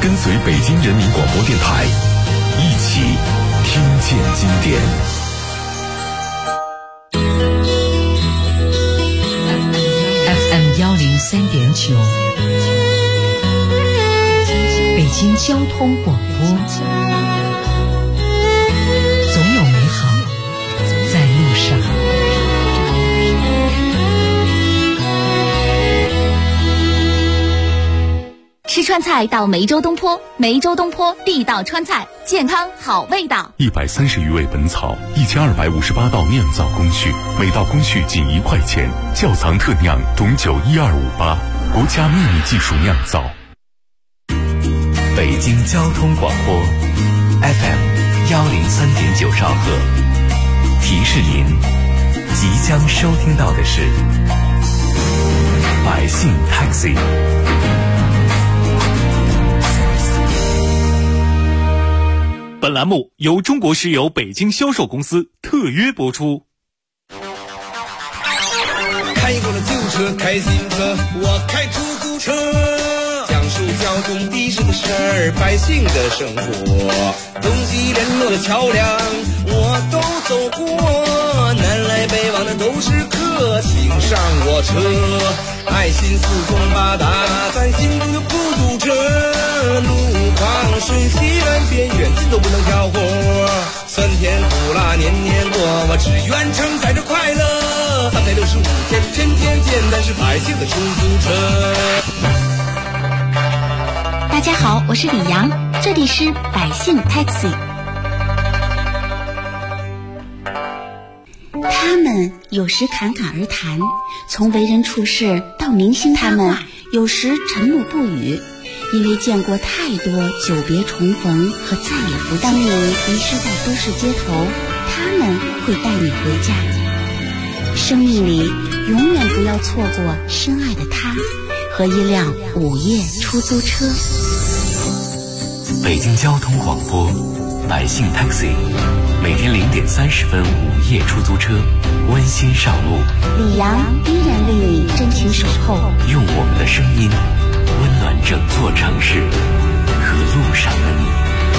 跟随北京人民广播电台，一起听见经典。 FM103.9，北京交通广播，总有美好在路上。 吃川菜到梅州东坡，梅州东坡地道川菜，健康好味道。 130余味本草，1258道酿造工序，每道工序仅1块钱，窖藏特酿董酒12588，国家秘密技术酿造。 北京交通广播 FM103.9兆赫，提示您即将收听到的是百姓 Taxi。 本栏目由中国石油北京销售公司特约播出。 开过了旧车，开新车，我开出租车，讲述交通的士的事儿，百姓的生活，东西联络的桥梁我都走过，南来北往的都是客，请上我车，爱心四通八达，咱心中就不堵车，路况顺西南边远近都不能挑活，酸甜苦辣年年过，我只愿承载着快乐，365天天天见，咱是百姓的出租车。 大家好，我是李阳，这里是百姓 Taxi。 他们有时侃侃而谈，从为人处事到明星他们有时沉默不语，因为见过太多久别重逢和再也不当你迷失在都市街头，他们会带你回家。生命里永远不要错过深爱的他和一辆午夜出租车。 北京交通广播百姓 Taxi， 每天0点30分午夜出租车温馨上路， 李阳依然为你真情守候， 用我们的声音温暖整座城市和路上的你。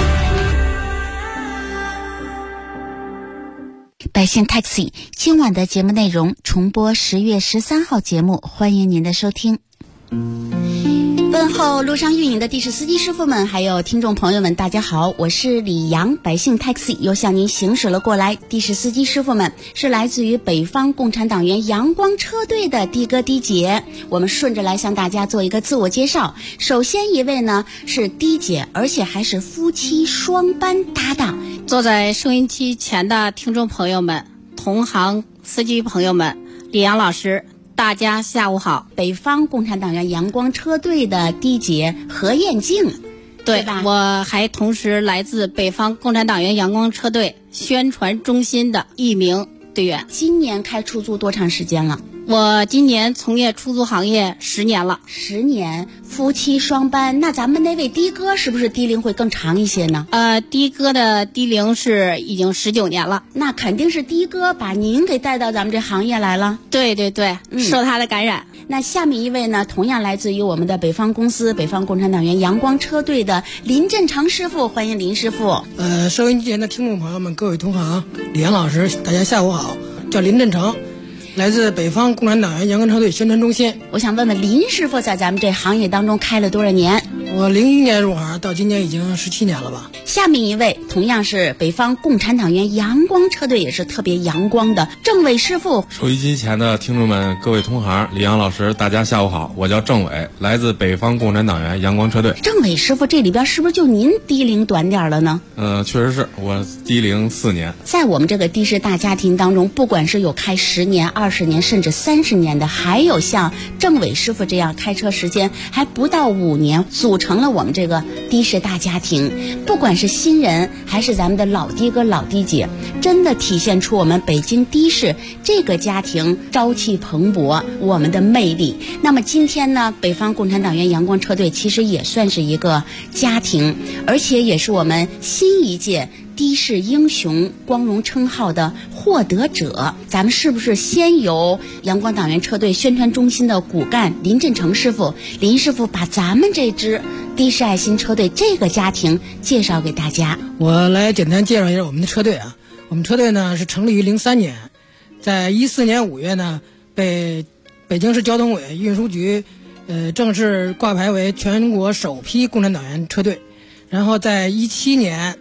百姓 Taxi 今晚的节目内容重播10月13号节目，欢迎您的收听。问候路上运营的的士司机师傅们，还有听众朋友们，大家好，我是李阳，百姓 Taxi 又向您行驶了过来。的士司机师傅们是来自于北方共产党员阳光车队的的哥的姐，我们顺着来向大家做一个自我介绍。首先一位呢是的姐，而且还是夫妻双班搭档。 坐在收音机前的听众朋友们、同行司机朋友们，李阳老师，大家下午好。 北方共产党员阳光车队的的姐何艳静， 对吧？我还同时来自北方共产党员阳光车队宣传中心的一名队员。 今年开出租多长时间了？ 我今年从业出租行业10年了。 10年，夫妻双班，那咱们那位的哥是不是的龄会更长一些呢？ 的哥的的龄是已经19年了。 那肯定是的哥把您给带到咱们这行业来了。 对对对，受他的感染。 那下面一位呢，同样来自于我们的北方公司北方共产党员阳光车队的林振成师傅，欢迎林师傅。 收音机前的听众朋友们，各位同行，李阳老师，大家下午好，叫林振成，来自北方共产党员阳光车队宣传中心。 我想问问林师傅，在咱们这行业当中开了多少年？ 我01年入行，到今年已经17年了吧。 下面一位同样是北方共产党员阳光车队，也是特别阳光的郑伟师傅。 收音机前的听众们，各位同行，李阳老师，大家下午好，我叫郑伟，来自北方共产党员阳光车队。 郑伟师傅，这里边是不是就您的龄短点了呢？ 确实是我的龄4年。 在我们这个的士大家庭当中，不管是有开10年、20年甚至30年的，还有像郑伟师傅这样开车时间还不到5年，组成了我们这个的士大家庭。不管是新人还是咱们的老的哥老的姐，真的体现出我们北京的士这个家庭朝气蓬勃，我们的魅力。那么今天呢，北方共产党员阳光车队其实也算是一个家庭，而且也是我们新一届的士英雄光荣称号的获得者。咱们是不是先由阳光党员车队宣传中心的骨干林振成师傅，林师傅把咱们这支的士爱心车队这个家庭介绍给大家。 我来简单介绍一下我们的车队啊。我们车队呢是成立于03年，在14年5月呢被北京市交通委运输局正式挂牌为全国首批共产党员车队。然后在17年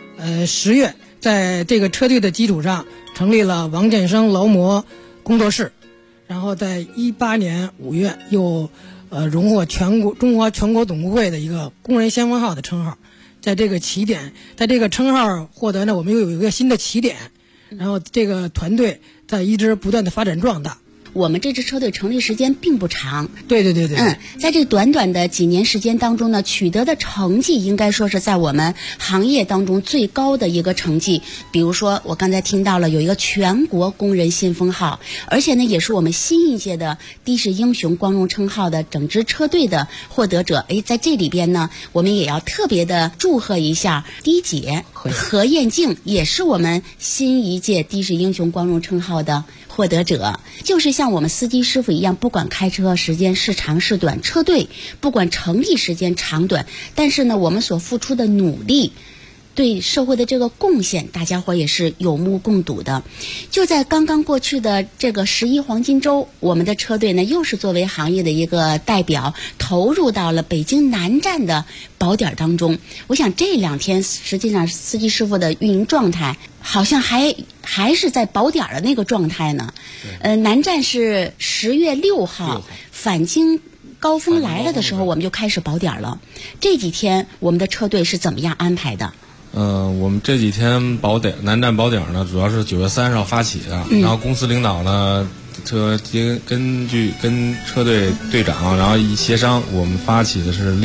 10月，在这个车队的基础上成立了王建生劳模工作室。然后在18年5月又荣获中华全国总工会的一个工人先锋号的称号。在这个起点，在这个称号获得呢，我们又有一个新的起点，然后这个团队在一直不断的发展壮大。 我们这支车队成立时间并不长， 对， 在这短短的几年时间当中呢，取得的成绩应该说是在我们行业当中最高的一个成绩。比如说我刚才听到了有一个全国工人先锋号，而且呢也是我们新一届的的士英雄光荣称号的整支车队的获得者。在这里边呢，我们也要特别的祝贺一下第一姐何艳静，也是我们新一届的士英雄光荣称号的获得者。就是像我们司机师傅一样，不管开车时间是长是短，车队不管成立时间长短，但是呢我们所付出的努力对社会的这个贡献，大家伙也是有目共睹的。就在刚刚过去的这个11黄金周，我们的车队呢又是作为行业的一个代表投入到了北京南站的保点当中。我想这2天实际上司机师傅的运营状态好像还是在保点的那个状态呢。南站是10月6号返京高峰来了的时候，我们就开始保点了。这几天我们的车队是怎么样安排的？ 我们这几天南站保点呢，主要是9月30号发起的，然后公司领导呢，根据跟车队队长，然后一协商，我们发起的是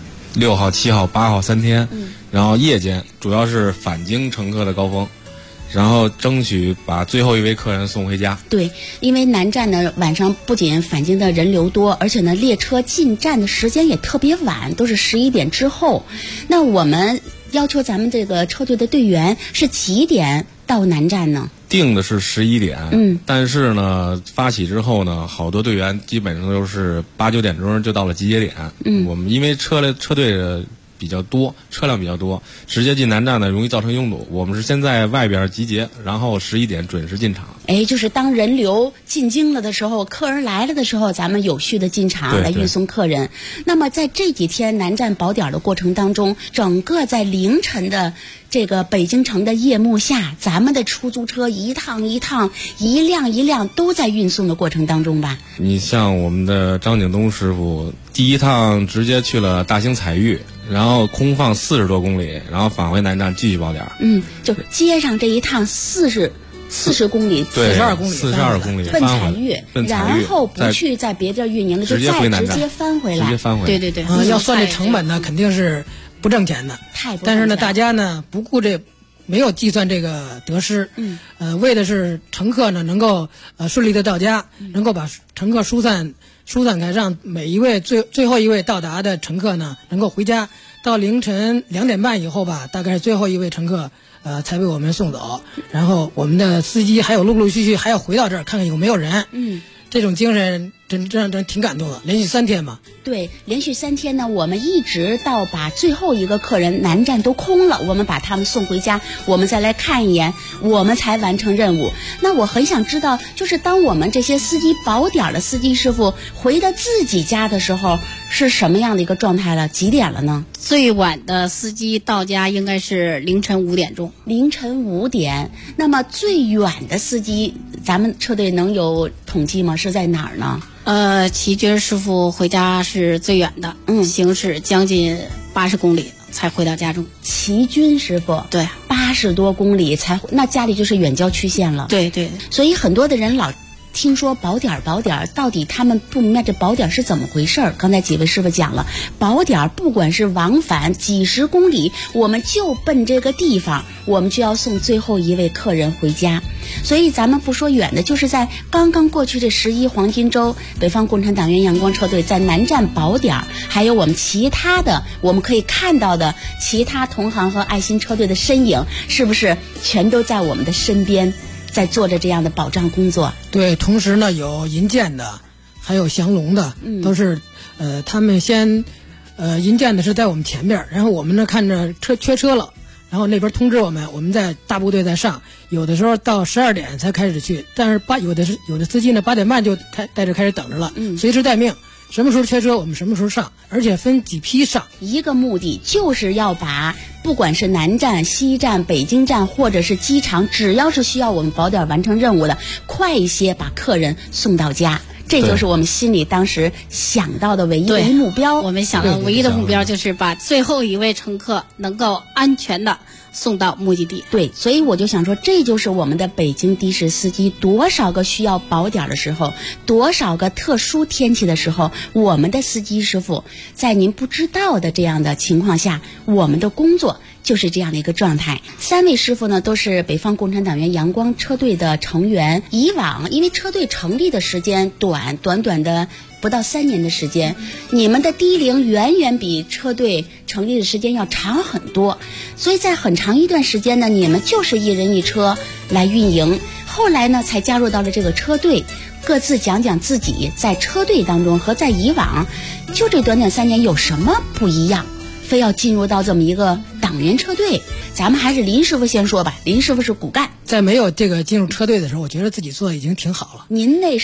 6号、7号、8号3天，然后夜间主要是返京乘客的高峰，然后争取把最后一位客人送回家。 对，因为南站呢晚上不仅返京的人流多，而且呢列车进站的时间也特别晚，都是11点之后。那我们要求咱们这个车队的队员是几点到南站呢？ 定的是11点，但是呢发起之后呢，好多队员基本上都是8、9点钟就到了集结点。我们因为车队比较多，车辆比较多，直接进南站呢容易造成拥堵。我们是先在外边集结，然后11点准时进场。 就是当人流进京了的时候，客人来了的时候，咱们有序的进场来运送客人。那么在这几天南站保点的过程当中，整个在凌晨的这个北京城的夜幕下，咱们的出租车一趟一趟、一辆一辆都在运送的过程当中吧。 你像我们的张景东师傅，第一趟直接去了大兴彩玉，然后空放40多公里，然后返回南站继续保点。 就接上这一趟40公里 ，42公里奔彩玉，然后不去在别地运营了，就再直接翻回来。 对， 要算这成本呢，肯定是不挣钱的。但是呢，大家呢不顾没有计算这个得失，为的是乘客呢能够顺利的到家，能够把乘客疏散开，让每一位最后一位到达的乘客呢能够回家。到凌晨2点半以后吧，大概是最后一位乘客才被我们送走，然后我们的司机还有陆陆续续还要回到这儿看看有没有人。这种精神真挺感动的，连续3天嘛。 对，连续3天呢，我们一直到把最后一个客人南站都空了，我们把他们送回家，我们再来看一眼，我们才完成任务。那我很想知道，就是当我们这些司机保点的司机师傅回到自己家的时候，是什么样的一个状态了？几点了呢？ 最晚的司机到家应该是凌晨5点钟。 凌晨5点。那么最远的司机，咱们车队能有统计吗？是在哪儿呢？ 齐军师傅回家是最远的，行驶将近80公里才回到家中。 齐军师傅对 ，80多公里才，那家里就是远郊区县了。 对， 所以很多的人老听说保点，到底他们不明白这保点是怎么回事儿。刚才几位师傅讲了，保点不管是往返几十公里，我们就奔这个地方，我们就要送最后一位客人回家。所以咱们不说远的，就是在刚刚过去这11黄金周，北方共产党员阳光车队在南站保点，还有我们其他的我们可以看到的其他同行和爱心车队的身影，是不是全都在我们的身边，在做着这样的保障工作？ 对，同时呢有银建的，还有降龙的，都是他们先银建的是在我们前边，然后我们呢看着缺车了，然后那边通知我们在大部队在上，有的时候到12点才开始去，但是有的司机呢8点半就在这开始等着了，随时待命。什么时候缺车我们什么时候上，而且分几批上。 一个目的就是要把不管是南站、西站、北京站或者是机场，只要是需要我们保点完成任务的，快一些把客人送到家。这就是我们心里当时想到的唯一的目标。 我们想到唯一的目标就是把最后一位乘客能够安全的送到目的地。 对，所以我就想说，这就是我们的北京的士司机，多少个需要保点的时候，多少个特殊天气的时候，我们的司机师傅在您不知道的这样的情况下，我们的工作就是这样的一个状态。3位师傅呢都是北方共产党员阳光车队的成员。以往因为车队成立的时间短短的不到3年的时间，你们的低龄远远比车队成立的时间要长很多，所以在很长一段时间呢，你们就是一人一车来运营。后来呢才加入到了这个车队，各自讲讲自己在车队当中和在以往就这短3年有什么不一样，非要进入到这么一个党员车队。咱们还是林师傅先说吧，林师傅是骨干。 在没有这个进入车队的时候，我觉得自己做的已经挺好了。 您那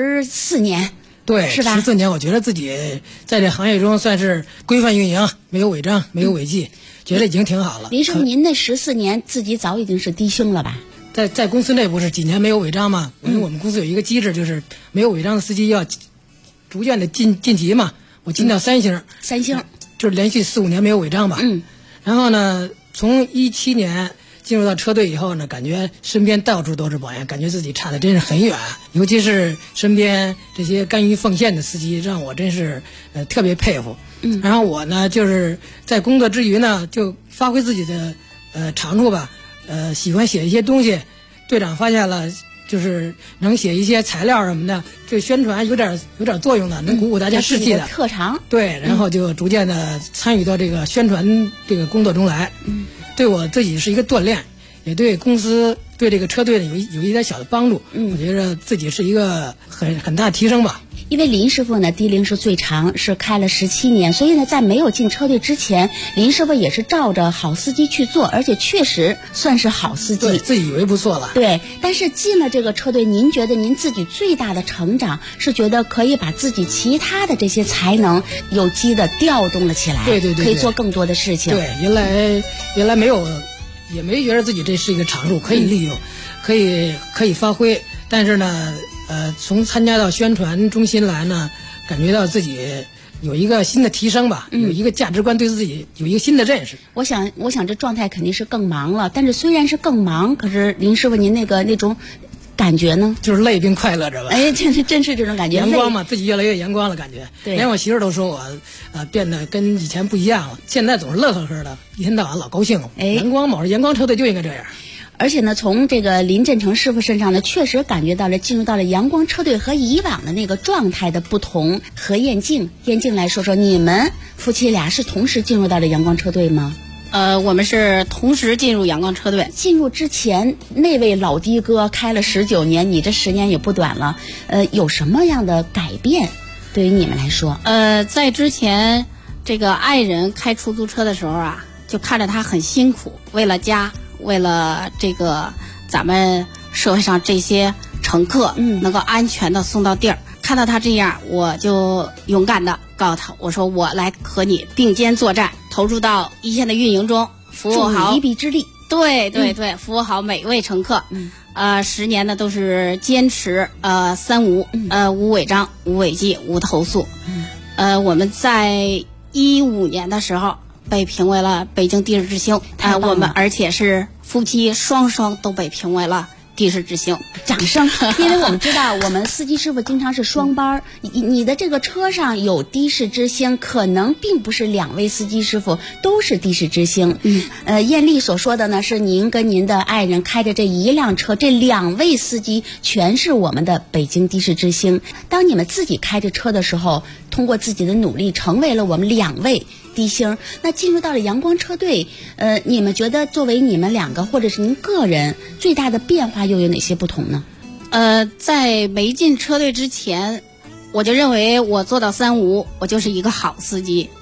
14年， 对， 是吧 14年，我觉得自己在这行业中算是规范运营，没有违章，没有违纪，觉得已经挺好了。 林师傅，您那14年自己早已经是低星了吧？ 在公司内部是几年没有违章嘛？因为我们公司有一个机制，就是没有违章的司机要逐渐的晋级嘛。我进到3星，3星就是连续4、5年没有违章吧。然后呢，从17年进入到车队以后呢，感觉身边到处都是保员，感觉自己差的真是很远。尤其是身边这些甘于奉献的司机，让我真是特别佩服。然后我呢，就是在工作之余呢，就发挥自己的长处吧。喜欢写一些东西，队长发现了，就是能写一些材料什么的，就宣传有点作用的，能鼓舞大家士气的特长。 对，然后就逐渐的参与到这个宣传这个工作中来。对我自己是一个锻炼，也对公司对这个车队有一点小的帮助。我觉得自己是一个很大的提升吧。 因为林师傅呢低龄是最长，是开了17年，所以呢在没有进车队之前，林师傅也是照着好司机去做，而且确实算是好司机， 对，自己以为不错了。 对，但是进了这个车队，您觉得您自己最大的成长是觉得可以把自己其他的这些才能有机的调动了起来， 对， 可以做更多的事情。 对，原来没有，也没觉得自己这是一个长处可以利用，可以发挥，但是呢。从参加到宣传中心来呢，感觉到自己有一个新的提升吧，有一个价值观，对自己有一个新的认识。 我想这状态肯定是更忙了，但是虽然是更忙，可是林师傅您那种感觉呢？ 就是累并快乐着吧。 哎，真是这种感觉。 阳光嘛，自己越来越阳光了，感觉。 对。 连我媳妇都说我变得跟以前不一样了，现在总是乐呵呵的，一天到晚老高兴。 哎， 阳光嘛，阳光车队就应该这样。 而且呢，从这个林振成师傅身上呢，确实感觉到了进入到了阳光车队和以往的那个状态的不同。和燕静来说说，你们夫妻俩是同时进入到了阳光车队吗？ 我们是同时进入阳光车队。 进入之前，那位老的哥开了19年，你这10年也不短了，有什么样的改变？对于你们来说？ 在之前这个爱人开出租车的时候啊，就看着他很辛苦，为了家。为了这个咱们社会上这些乘客能够安全的送到地儿，看到他这样，我就勇敢的告诉他，我说我来和你并肩作战，投入到一线的运营中，服务好， 助你一臂之力。 对，服务好每位乘客。10年呢都是坚持3无，无违章、无违纪、无投诉。我们在15年的时候被评为了北京的士之星，我们而且是夫妻双都被评为了的士之星， 掌声！因为我们知道，我们司机师傅经常是双班，你的这个车上有的士之星，可能并不是2位司机师傅都是的士之星。艳丽所说的呢，是您跟您的爱人开着这一辆车，这2位司机全是我们的北京的士之星。当你们自己开着车的时候，通过自己的努力，成为了我们2位的星。那进入到了阳光车队，你们觉得作为你们2个或者是您个人最大的变化又有哪些不同呢？ 在没进车队之前，我就认为我做到3无，我就是一个好司机。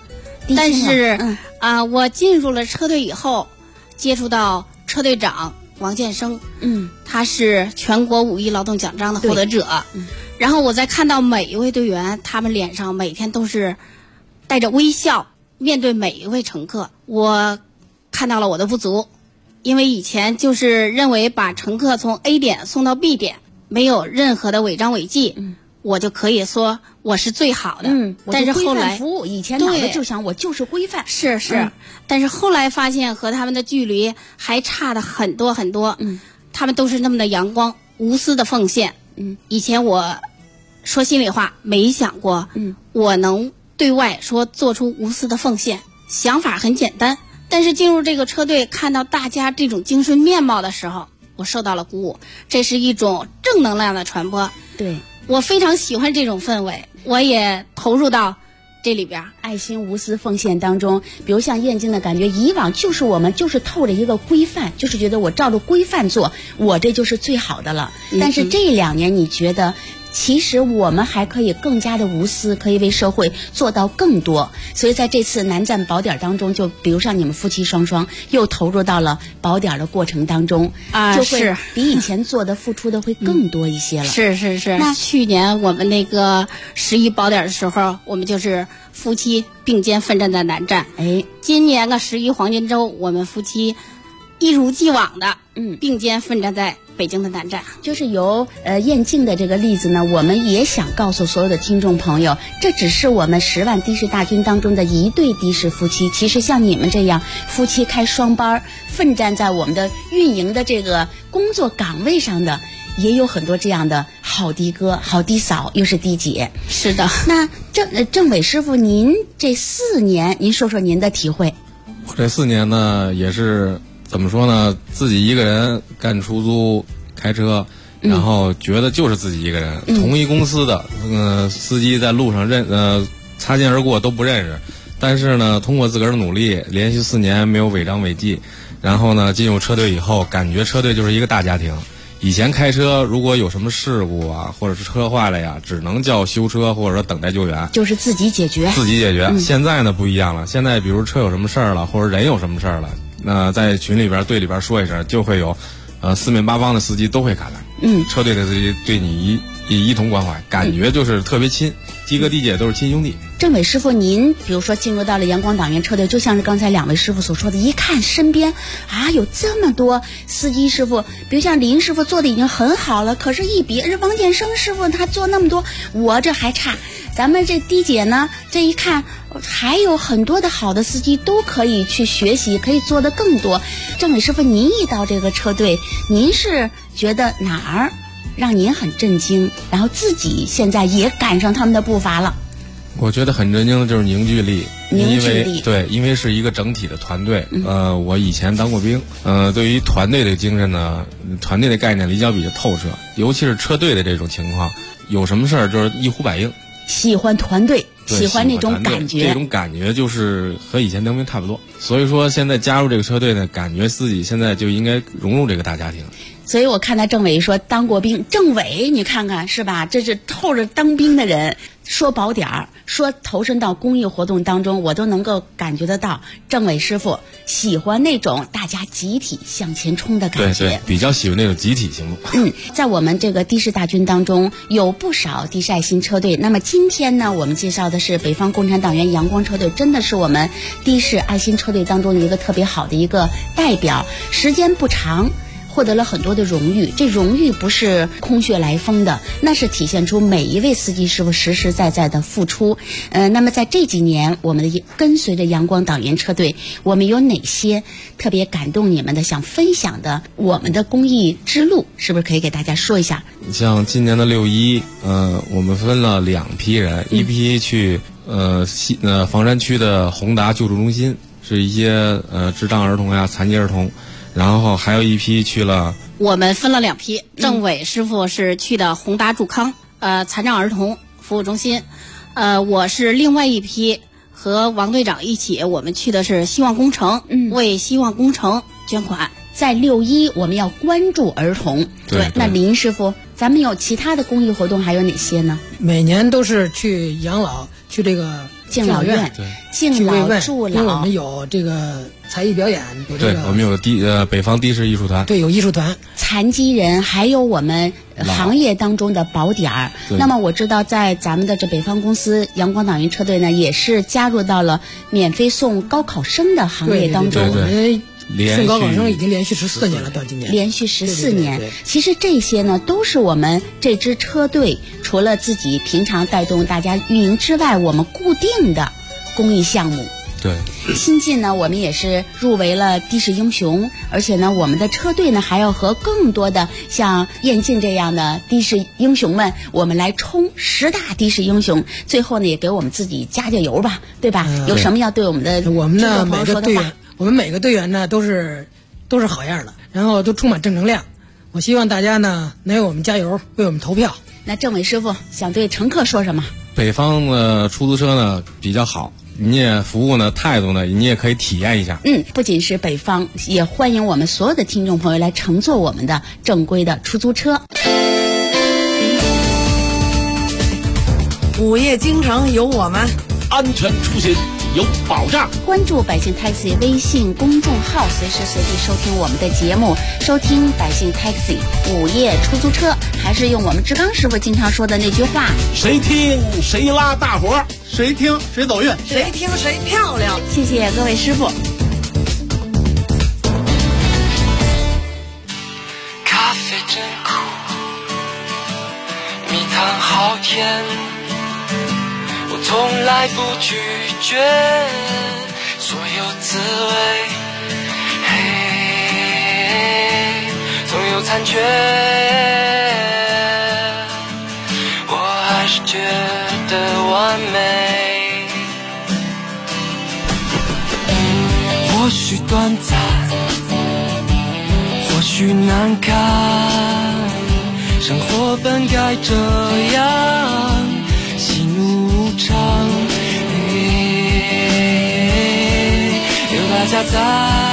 但是我进入了车队以后，接触到车队长王建生，他是全国5一劳动奖章的获得者。然后我再看到每一位队员，他们脸上每天都是带着微笑面对每一位乘客，我看到了我的不足，因为以前就是认为把乘客从 A 点送到 B 点，没有任何的违章违纪，我就可以说我是最好的。但是后来服务以前脑子就想我就是规范， 是，但是后来发现和他们的距离还差的很多很多。他们都是那么的阳光无私的奉献。以前我说心里话，没想过我能对外说做出无私的奉献，想法很简单。但是进入这个车队，看到大家这种精神面貌的时候，我受到了鼓舞，这是一种正能量的传播。 对， 我非常喜欢这种氛围，我也投入到这里边， 爱心无私奉献当中。比如像燕京的感觉，以往就是我们就是透着一个规范，就是觉得我照着规范做，我这就是最好的了。但是这2年你觉得其实我们还可以更加的无私，可以为社会做到更多。所以在这次南站宝点当中，就比如像你们夫妻双双又投入到了宝点的过程当中，就会比以前做的付出的会更多一些了。 是。那去年我们那个11宝点的时候，我们就是夫妻并肩奋战在南站。今年的11黄金周，我们夫妻一如既往的并肩奋战在北京的南站。 就是由燕京的这个例子呢，我们也想告诉所有的听众朋友，这只是我们10万的士大军当中的一对的士夫妻。其实像你们这样夫妻开双班奋战在我们的运营的这个工作岗位上的，也有很多这样的好的哥、好的嫂，又是的姐。 是的。 那政委师傅，您这4年，您说说您的体会。 我这4年呢，也是怎么说呢？自己一个人干出租开车，然后觉得就是自己一个人，同一公司的司机在路上擦肩而过都不认识，但是呢，通过自个儿的努力，连续4年没有违章违纪，然后呢，进入车队以后，感觉车队就是一个大家庭。以前开车如果有什么事故啊，或者是车坏了呀，只能叫修车或者说等待救援， 就是自己解决。 现在呢不一样了，现在比如车有什么事儿了，或者人有什么事儿了，那在群里边队里边说一声，就会有四面八方的司机都会赶来。车队的司机对你一同关怀，感觉就是特别亲，的哥的姐都是亲兄弟。 政委师傅，您比如说进入到了阳光党员车队，就像是刚才2位师傅所说的，一看身边有这么多司机师傅，比如像林师傅做的已经很好了，可是一比王建生师傅他做那么多，我这还差。咱们这的姐呢，这一看还有很多的好的司机都可以去学习，可以做得更多。政委师傅，您一到这个车队，您是觉得哪儿让您很震惊，然后自己现在也赶上他们的步伐了？ 我觉得很震惊的就是凝聚力，因为是一个整体的团队。我以前当过兵，对于团队的精神呢，团队的概念理解比较透彻，尤其是车队的这种情况，有什么事儿就是一呼百应。 喜欢团队，喜欢那种感觉， 这种感觉就是和以前当兵差不多。所以说现在加入这个车队呢，感觉自己现在就应该融入这个大家庭。 所以我看到政委说当过兵，政委你看看是吧？这是透着当兵的人，说宝点儿，说投身到公益活动当中，我都能够感觉得到政委师傅喜欢那种大家集体向前冲的感觉。 对，比较喜欢那种集体行动。 在我们这个的士大军当中有不少的士爱心车队。那么今天呢，我们介绍的是北方共产党员阳光车队，真的是我们的士爱心车队当中的一个特别好的一个代表。时间不长，获得了很多的荣誉，这荣誉不是空穴来风的，那是体现出每一位司机师傅实实在在的付出。那么在这几年，我们的跟随着阳光党员车队，我们有哪些特别感动你们的想分享的我们的公益之路，是不是可以给大家说一下？ 像今年的6·1，我们分了2批人，一批去房山区的宏达救助中心，是一些智障儿童呀、残疾儿童。然后还有一批去了， 我们分了2批。政委师傅是去的宏达助康残障儿童服务中心，我是另外一批和王队长一起，我们去的是希望工程，为希望工程捐款。 在6·1我们要关注儿童。 对， 那林师傅，咱们有其他的公益活动还有哪些呢？ 每年都是去养老，去这个敬老院、敬老助老， 因为我们有这个才艺表演，有这个对，我们有北方的士艺术团， 对，有艺术团， 残疾人，还有我们行业当中的宝点儿。那么我知道，在咱们的这北方公司阳光党员车队呢，也是加入到了免费送高考生的行业当中。 对送高考生已经连续14年了，到今年连续14年。其实这些呢，都是我们这支车队除了自己平常带动大家运营之外，我们固定的公益项目。 对， 新晋呢，我们也是入围了的士英雄，而且呢，我们的车队呢还要和更多的像燕晋这样的的士英雄们，我们来冲10大的士英雄。最后呢，也给我们自己加油吧，对吧？有什么要对我们的我们的每个队员， 我们每个队员呢都是好样的，然后都充满正能量。我希望大家呢能为我们加油，为我们投票。 那政委师傅想对乘客说什么？ 北方的出租车呢比较好。你也服务呢，态度呢，你也可以体验一下。 不仅是北方，也欢迎我们所有的听众朋友来乘坐我们的正规的出租车。 午夜京城有我们， 安全出行有保障。 关注百姓 Taxi 微信公众号，随时随地收听我们的节目，收听百姓 Taxi 午夜出租车。还是用我们志刚师傅经常说的那句话： 谁听谁拉大伙儿，谁听谁走运， 谁听谁漂亮。 谢谢各位师傅。 咖啡真苦，蜜糖好甜，我从来不拒绝所有滋味，嘿，总有残缺，我还是觉得完美。或许短暂，或许难堪，生活本该这样，喜怒无常，有大家在，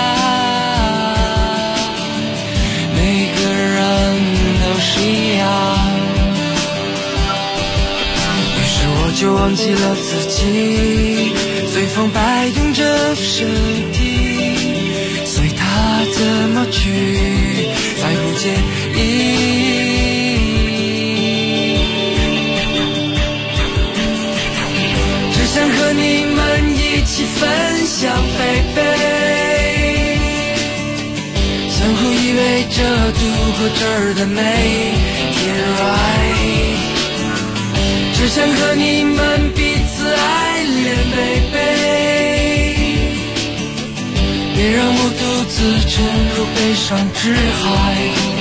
每个人都是一样。于是我就忘记了自己，随风摆动着身体，随它怎么去，再不介意。只想和你们一起分享baby，相互依偎着度过这儿的每一天 right。只想和你们彼此爱恋baby，别让我独自沉入悲伤之海。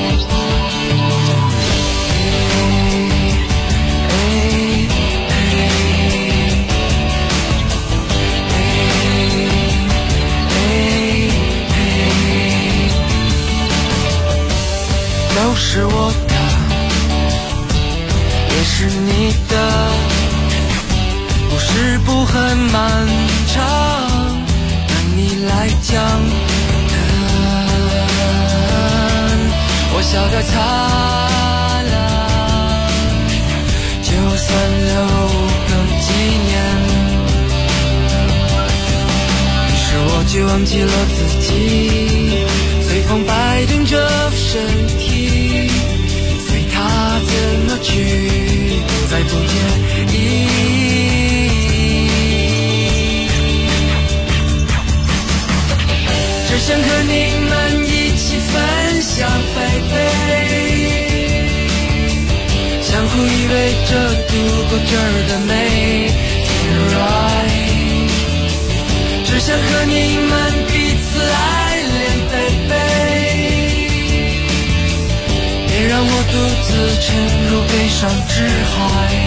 都是我的，也是你的，故事不很漫长，对你来讲，我笑得灿烂，就算留个纪念。于是我就忘记了自己，随风摆动着身体，随它怎么去，再不介意。只想和你们一起分享baby，相互依偎着度过这儿的每天 right。只想和你们彼此爱恋baby，别让我独自沉入悲伤之海。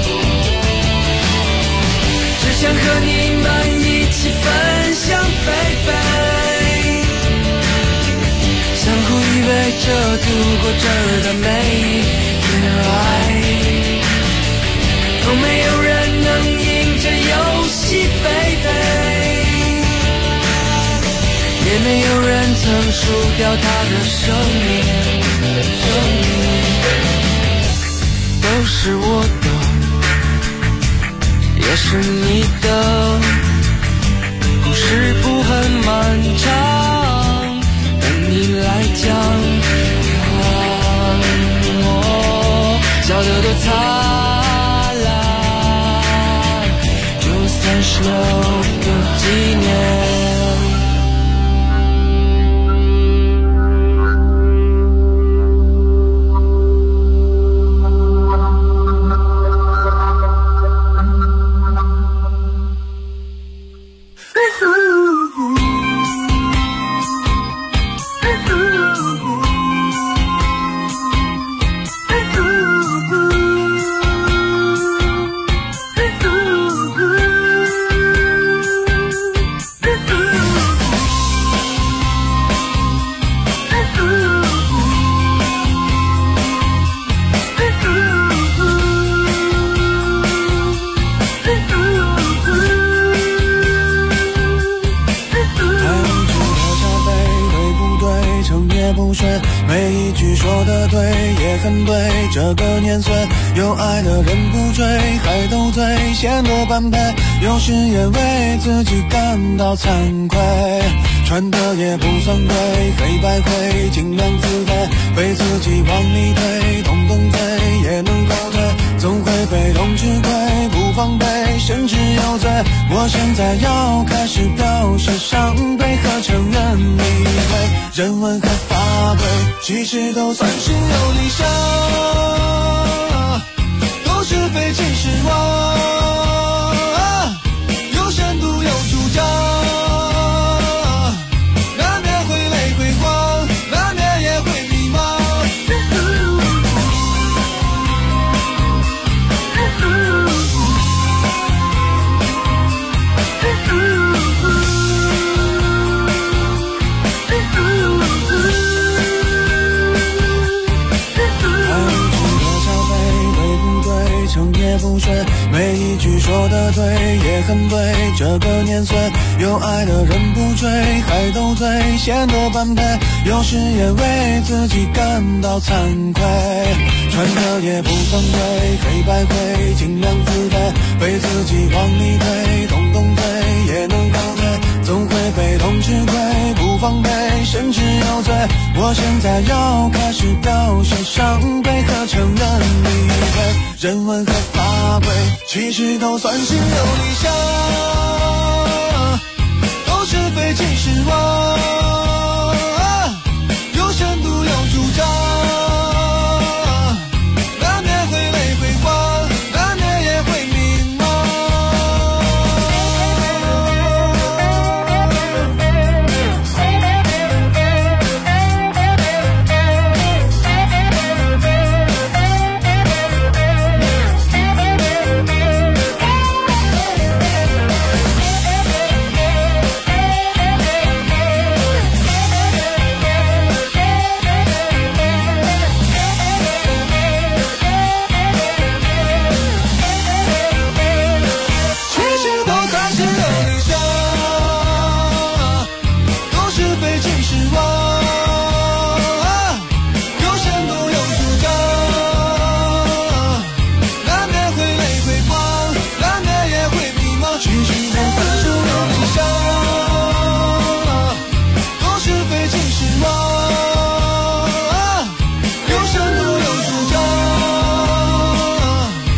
只想和你们一起分享baby，相互依偎着度过这儿的每一天 right。从没有人能赢这游戏baby，也没有人曾输掉他的生命，都是我的， 也是你的故事不很漫长，对你来讲笑得多灿烂，就36个纪念。 每一句说的对也很对，这个年岁有爱的人不追，还斗嘴显得般配，有时也为自己感到惭愧，穿的也不算贵，黑白灰尽量自卑，被自己往里推，动动嘴也能后退，总会被动吃亏，不防备甚至有罪，我现在要开始表示伤悲和承认理亏，人文和法规其实都算是有理想，都是非其实妄，有深度有主张，难免会累会慌，难免也会迷茫，也不睡，每一句说的对也很对，这个年岁有爱的人不追，还斗嘴显得般配，有时也为自己感到惭愧，穿的也不算贵，黑白灰尽量自卑，被自己往里推，动动嘴也能后退，总会被动吃亏，不防备甚至有罪，我现在要开始表示伤悲和承认理亏，人文和法规其实都算是有理想，